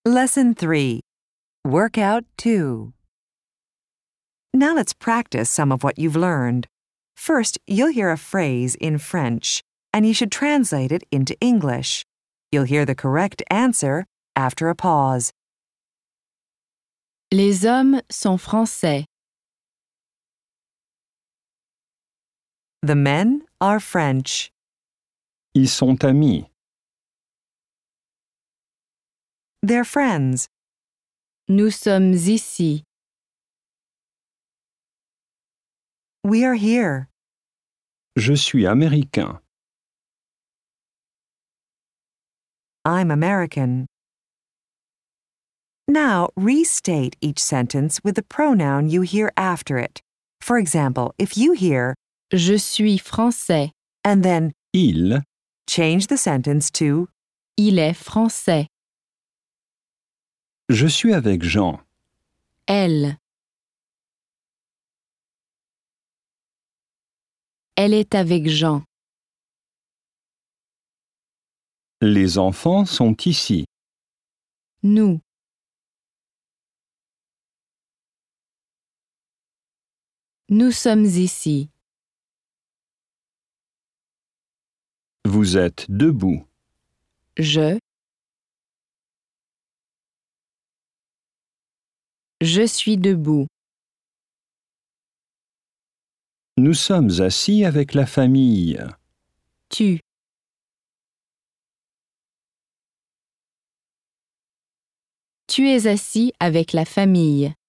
Lesson 3. Workout 2. Now let's practice some of what you've learned. First, you'll hear a phrase in French, and you should translate it into English. You'll hear the correct answer after a pause. Les hommes sont français. The men are French. Ils sont amis. They're friends. Nous sommes ici. We are here. Je suis américain. I'm American. Now, restate each sentence with the pronoun you hear after it. For example, if you hear, Je suis français. and then Il, change the sentence to, Il est français. je suis avec Jean. Elle. Elle est avec Jean. Les enfants sont ici. Nous. Nous sommes ici. Vous êtes debout. Je suis debout. Nous sommes assis avec la famille. Tu es assis avec la famille.